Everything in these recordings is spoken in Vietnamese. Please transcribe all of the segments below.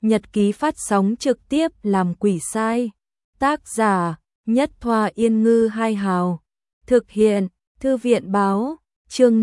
nhật ký phát sóng trực tiếp làm quỷ sai. Tác giả Nhất Thoa Yên Ngư Hai Hào. Thực hiện Thư viện Báo. Chương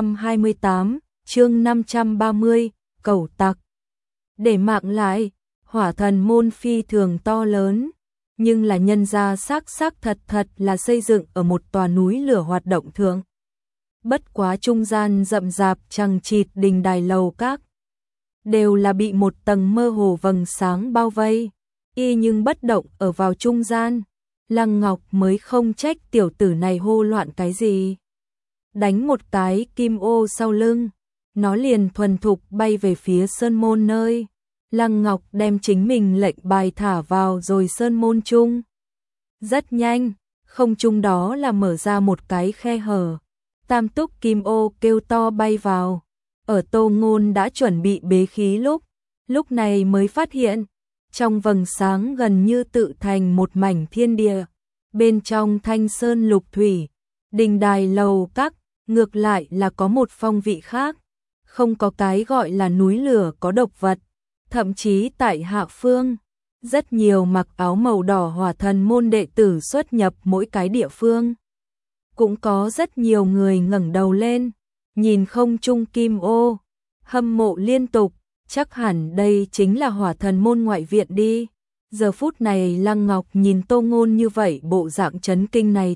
528, chương 530, Cẩu Tặc. Để mạng lại, Hỏa Thần môn phi thường to lớn, nhưng là nhân gia xác thật là xây dựng ở một tòa núi lửa hoạt động thượng. Bất quá trung gian rậm rạp chằng chịt đình đài lầu các, đều là bị một tầng mơ hồ vầng sáng bao vây, y nhưng bất động ở vào trung gian. Lăng Ngọc mới không trách tiểu tử này hô loạn cái gì. Đánh một cái kim ô sau lưng, nó liền thuần thục bay về phía sơn môn nơi. Lăng Ngọc đem chính mình lệnh bài thả vào rồi sơn môn chung. Rất nhanh, không trung đó là mở ra một cái khe hở. Tam túc kim ô kêu to bay vào. Ở Tô Ngôn đã chuẩn bị bế khí lúc này mới phát hiện, trong vầng sáng gần như tự thành một mảnh thiên địa. Bên trong thanh sơn lục thủy, đình đài lầu các, ngược lại là có một phong vị khác. Không có cái gọi là núi lửa có độc vật. Thậm chí tại hạ phương, rất nhiều mặc áo màu đỏ Hỏa Thần môn đệ tử xuất nhập mỗi cái địa phương. Cũng có rất nhiều người ngẩng đầu lên, nhìn không trung kim ô, hâm mộ liên tục, chắc hẳn đây chính là Hỏa Thần môn ngoại viện đi. Giờ phút này Lăng Ngọc nhìn Tô Ngôn như vậy bộ dạng chấn kinh này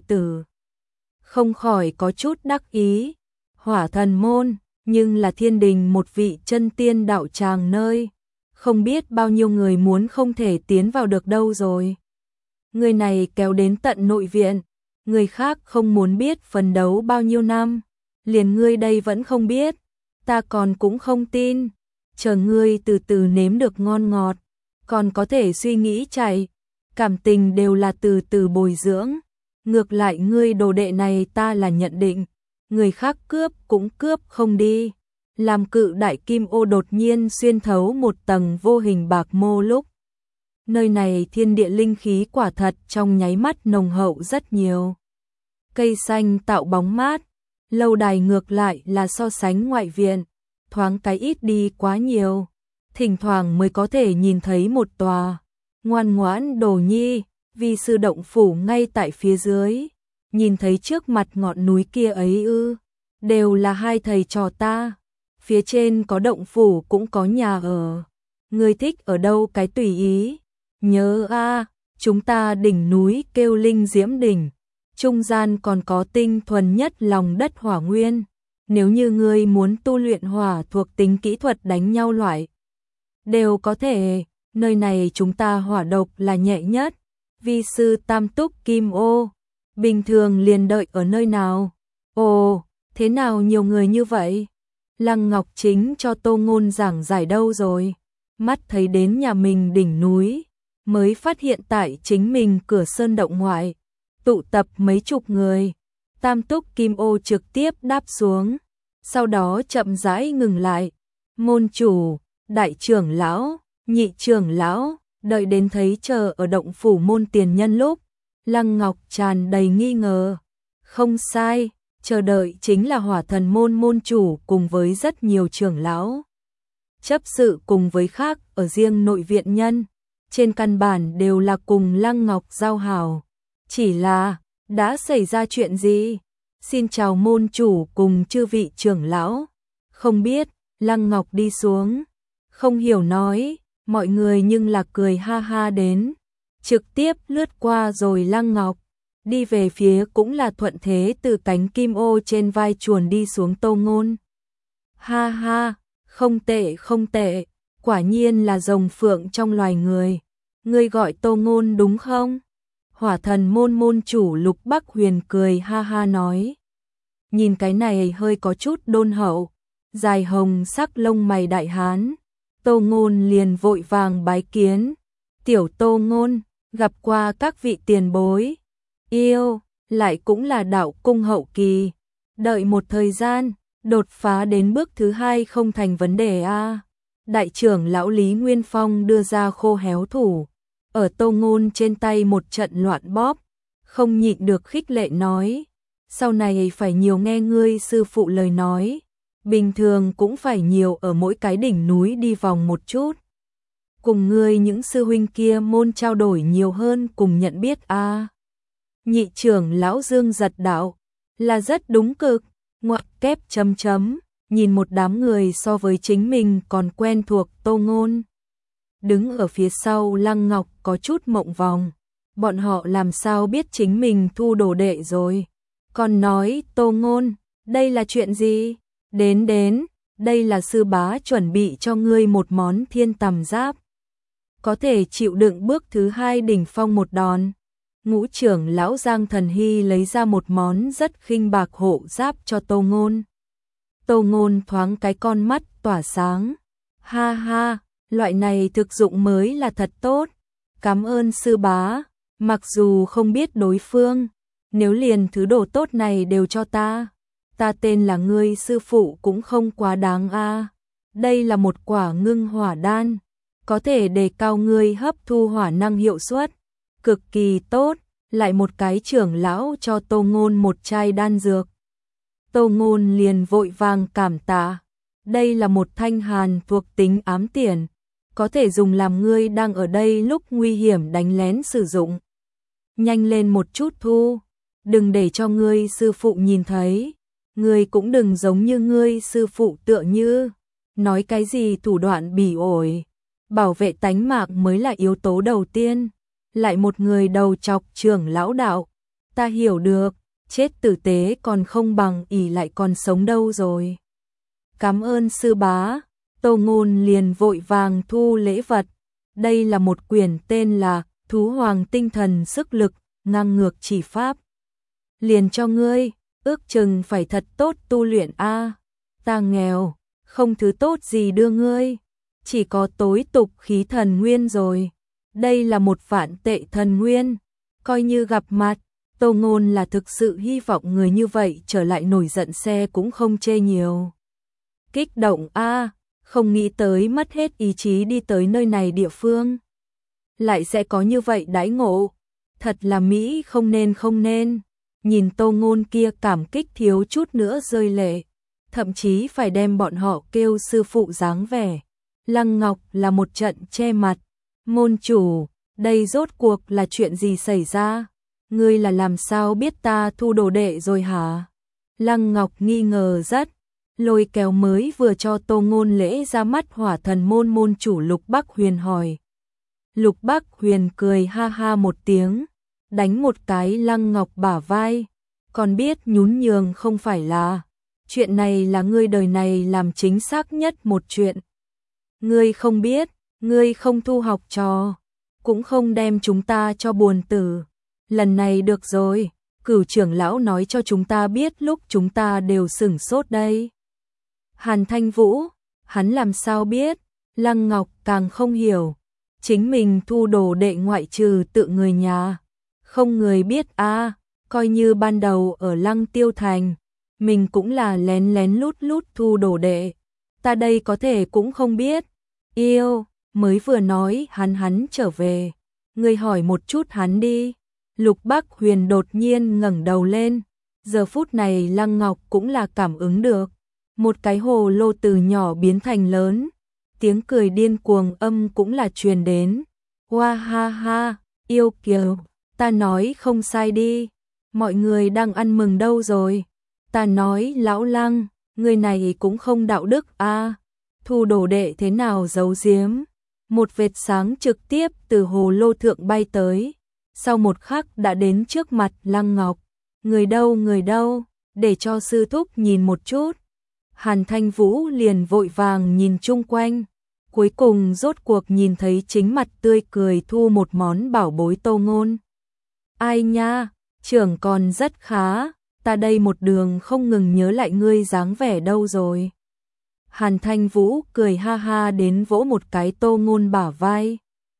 không khỏi có chút đắc ý. Hỏa Thần môn, nhưng là thiên đình một vị chân tiên đạo tràng nơi. Không biết bao nhiêu người muốn không thể tiến vào được đâu rồi. Người này kéo đến tận nội viện, người khác không muốn biết phấn đấu bao nhiêu năm. Liền ngươi đây vẫn không biết, ta còn cũng không tin. Chờ ngươi từ từ nếm được ngon ngọt, còn có thể suy nghĩ chạy. Cảm tình đều là từ từ bồi dưỡng. Ngược lại ngươi đồ đệ này ta là nhận định, người khác cướp cũng cướp không đi. Làm cự đại kim ô đột nhiên xuyên thấu một tầng vô hình bạc mô lúc. Nơi này thiên địa linh khí quả thật trong nháy mắt nồng hậu rất nhiều. Cây xanh tạo bóng mát, lâu đài ngược lại là so sánh ngoại viện, thoáng cái ít đi quá nhiều. Thỉnh thoảng mới có thể nhìn thấy một tòa ngoan ngoãn đồ nhi, vì sư động phủ ngay tại phía dưới. Nhìn thấy trước mặt ngọn núi kia ấy ư, đều là hai thầy trò ta. Phía trên có động phủ cũng có nhà ở. Ngươi thích ở đâu cái tùy ý. Nhớ a, chúng ta đỉnh núi kêu Linh Diễm đỉnh, trung gian còn có tinh thuần nhất lòng đất hỏa nguyên. Nếu như ngươi muốn tu luyện hỏa thuộc tính kỹ thuật đánh nhau loại, đều có thể. Nơi này chúng ta hỏa độc là nhẹ nhất. Vi sư tam túc kim ô, bình thường liền đợi ở nơi nào? Ồ, thế nào nhiều người như vậy? Lăng Ngọc chính cho Tô Ngôn giảng giải đâu rồi. Mắt thấy đến nhà mình đỉnh núi, mới phát hiện tại chính mình cửa sơn động ngoại, tụ tập mấy chục người. Tam túc kim ô trực tiếp đáp xuống, sau đó chậm rãi ngừng lại. Môn chủ, đại trưởng lão, nhị trưởng lão, đợi đến thấy chờ ở động phủ môn tiền nhân lúc, Lăng Ngọc tràn đầy nghi ngờ. Không sai, chờ đợi chính là Hỏa Thần môn môn chủ cùng với rất nhiều trưởng lão. Chấp sự cùng với khác ở riêng nội viện nhân, trên căn bản đều là cùng Lăng Ngọc giao hảo. Chỉ là, đã xảy ra chuyện gì? Xin chào môn chủ cùng chư vị trưởng lão. Không biết, Lăng Ngọc đi xuống, không hiểu nói, mọi người nhưng là cười ha ha đến. Trực tiếp lướt qua rồi Lăng Ngọc. Đi về phía cũng là thuận thế từ cánh kim ô trên vai chuồn đi xuống Tô Ngôn. Ha ha, không tệ không tệ, quả nhiên là rồng phượng trong loài người. Ngươi gọi Tô Ngôn đúng không? Hỏa Thần môn môn chủ Lục Bắc Huyền cười ha ha nói. Nhìn cái này hơi có chút đôn hậu, dài hồng sắc lông mày đại hán. Tô Ngôn liền vội vàng bái kiến. Tiểu Tô Ngôn, gặp qua các vị tiền bối. Yêu, lại cũng là đạo cung hậu kỳ. Đợi một thời gian, đột phá đến bước thứ 2 không thành vấn đề a. Đại trưởng lão Lý Nguyên Phong đưa ra khô héo thủ, ở Tô Ngôn trên tay một trận loạn bóp, không nhịn được khích lệ nói. Sau này phải nhiều nghe ngươi sư phụ lời nói, bình thường cũng phải nhiều ở mỗi cái đỉnh núi đi vòng một chút. cùng ngươi những sư huynh kia môn trao đổi nhiều hơn cùng nhận biết a. Nhị trưởng lão Dương giật đạo, là rất đúng cực, ngoặc kép chấm chấm, nhìn một đám người so với chính mình còn quen thuộc Tô Ngôn. Đứng ở phía sau Lăng Ngọc có chút mộng vòng, bọn họ làm sao biết chính mình thu đồ đệ rồi. Còn nói Tô Ngôn, đây là chuyện gì? Đến, đây là sư bá chuẩn bị cho ngươi một món thiên tầm giáp. Có thể chịu đựng bước thứ 2 đỉnh phong một đòn. Ngũ trưởng lão Giang Thần Hy lấy ra một món rất khinh bạc hộ giáp cho Tô Ngôn. Tô Ngôn thoáng cái con mắt tỏa sáng. Ha ha, loại này thực dụng mới là thật tốt. Cảm ơn sư bá, mặc dù không biết đối phương, nếu liền thứ đồ tốt này đều cho ta tên là ngươi sư phụ cũng không quá đáng a. Đây là một quả ngưng hỏa đan, có thể đề cao ngươi hấp thu hỏa năng hiệu suất, cực kỳ tốt. Lại một cái trưởng lão cho Tô Ngôn một chai đan dược. Tô Ngôn liền vội vàng cảm tạ. Đây là một thanh hàn thuộc tính ám tiền, có thể dùng làm ngươi đang ở đây lúc nguy hiểm đánh lén sử dụng. Nhanh lên một chút thu, đừng để cho ngươi sư phụ nhìn thấy. Ngươi cũng đừng giống như ngươi sư phụ tựa như nói cái gì thủ đoạn bỉ ổi. Bảo vệ tánh mạng mới là yếu tố đầu tiên. Lại một người đầu chọc trưởng lão đạo, ta hiểu được, chết tử tế còn không bằng ỷ lại còn sống đâu rồi. Cảm ơn sư bá. Tô Ngôn liền vội vàng thu lễ vật. Đây là một quyển tên là Thú Hoàng Tinh Thần Sức Lực, ngang ngược chỉ pháp. Liền cho ngươi, ước chừng phải thật tốt tu luyện a. Ta nghèo, không thứ tốt gì đưa ngươi, chỉ có tối tục khí thần nguyên rồi. Đây là một vạn tệ thần nguyên, coi như gặp mặt. Tô Ngôn là thực sự hy vọng người như vậy trở lại nổi giận xe cũng không chê nhiều. Kích động a, không nghĩ tới mất hết ý chí đi tới nơi này địa phương. Lại sẽ có như vậy đãi ngộ, thật là Mỹ không nên. Nhìn Tô Ngôn kia cảm kích thiếu chút nữa rơi lệ, thậm chí phải đem bọn họ kêu sư phụ dáng vẻ. Lăng Ngọc là một trận che mặt. Môn chủ, đây rốt cuộc là chuyện gì xảy ra? Ngươi là làm sao biết ta thu đồ đệ rồi hả? Lăng Ngọc nghi ngờ rất, lôi kéo mới vừa cho Tô Ngôn lễ ra mắt hỏa thần môn môn chủ Lục Bắc Huyền hỏi. Lục Bắc Huyền cười ha ha một tiếng, đánh một cái Lăng Ngọc bả vai, còn biết nhún nhường không phải là. Chuyện này là ngươi đời này làm chính xác nhất một chuyện. Ngươi không biết, ngươi không thu học trò, cũng không đem chúng ta cho buồn tử. Lần này được rồi, Cửu trưởng lão nói cho chúng ta biết lúc chúng ta đều sửng sốt đây. Hàn Thanh Vũ, hắn làm sao biết? Lăng Ngọc càng không hiểu, chính mình thu đồ đệ ngoại trừ tự người nhà, không người biết a. Coi như ban đầu ở Lăng Tiêu Thành, mình cũng là lén lén lút thu đồ đệ, ta đây có thể cũng không biết. Yêu, mới vừa nói hắn trở về, ngươi hỏi một chút hắn đi. Lục Bắc Huyền đột nhiên ngẩng đầu lên, giờ phút này Lăng Ngọc cũng là cảm ứng được, một cái hồ lô từ nhỏ biến thành lớn, tiếng cười điên cuồng âm cũng là truyền đến. Hoa ha ha, yêu kiều, ta nói không sai đi, mọi người đang ăn mừng đâu rồi. Ta nói lão Lăng, người này cũng không đạo đức a. Thu đồ đệ thế nào giấu giếm. Một vệt sáng trực tiếp từ hồ lô thượng bay tới, sau một khắc đã đến trước mặt Lăng Ngọc. Người đâu, để cho sư thúc nhìn một chút. Hàn Thanh Vũ liền vội vàng nhìn chung quanh, cuối cùng rốt cuộc nhìn thấy chính mặt tươi cười thu một món bảo bối Tô Ngôn. Ai nha, trưởng còn rất khá, ta đây một đường không ngừng nhớ lại ngươi dáng vẻ đâu rồi. Hàn Thanh Vũ cười ha ha đến vỗ một cái Tô Ngôn bả vai.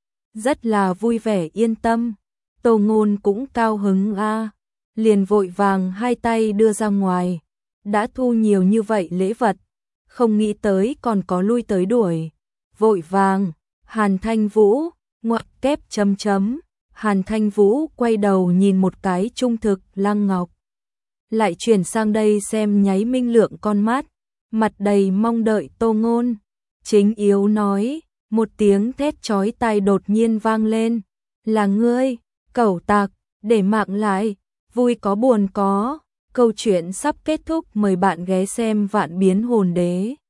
Rất là vui vẻ yên tâm, Tô Ngôn cũng cao hứng a, liền vội vàng hai tay đưa ra ngoài. Đã thu nhiều như vậy lễ vật, không nghĩ tới còn có lui tới đuổi. Vội vàng, Hàn Thanh Vũ, ngoặc kép chấm chấm. Hàn Thanh Vũ quay đầu nhìn một cái trung thực Lăng Ngọc, lại chuyển sang đây xem nháy minh lượng con mắt, mặt đầy mong đợi Tô Ngôn. Chính yếu nói, Một tiếng thét chói tai đột nhiên vang lên. Là ngươi, cẩu tặc, để mạng lại, vui có buồn có. Câu chuyện sắp kết thúc, mời bạn ghé xem Vạn Biến Hồn Đế.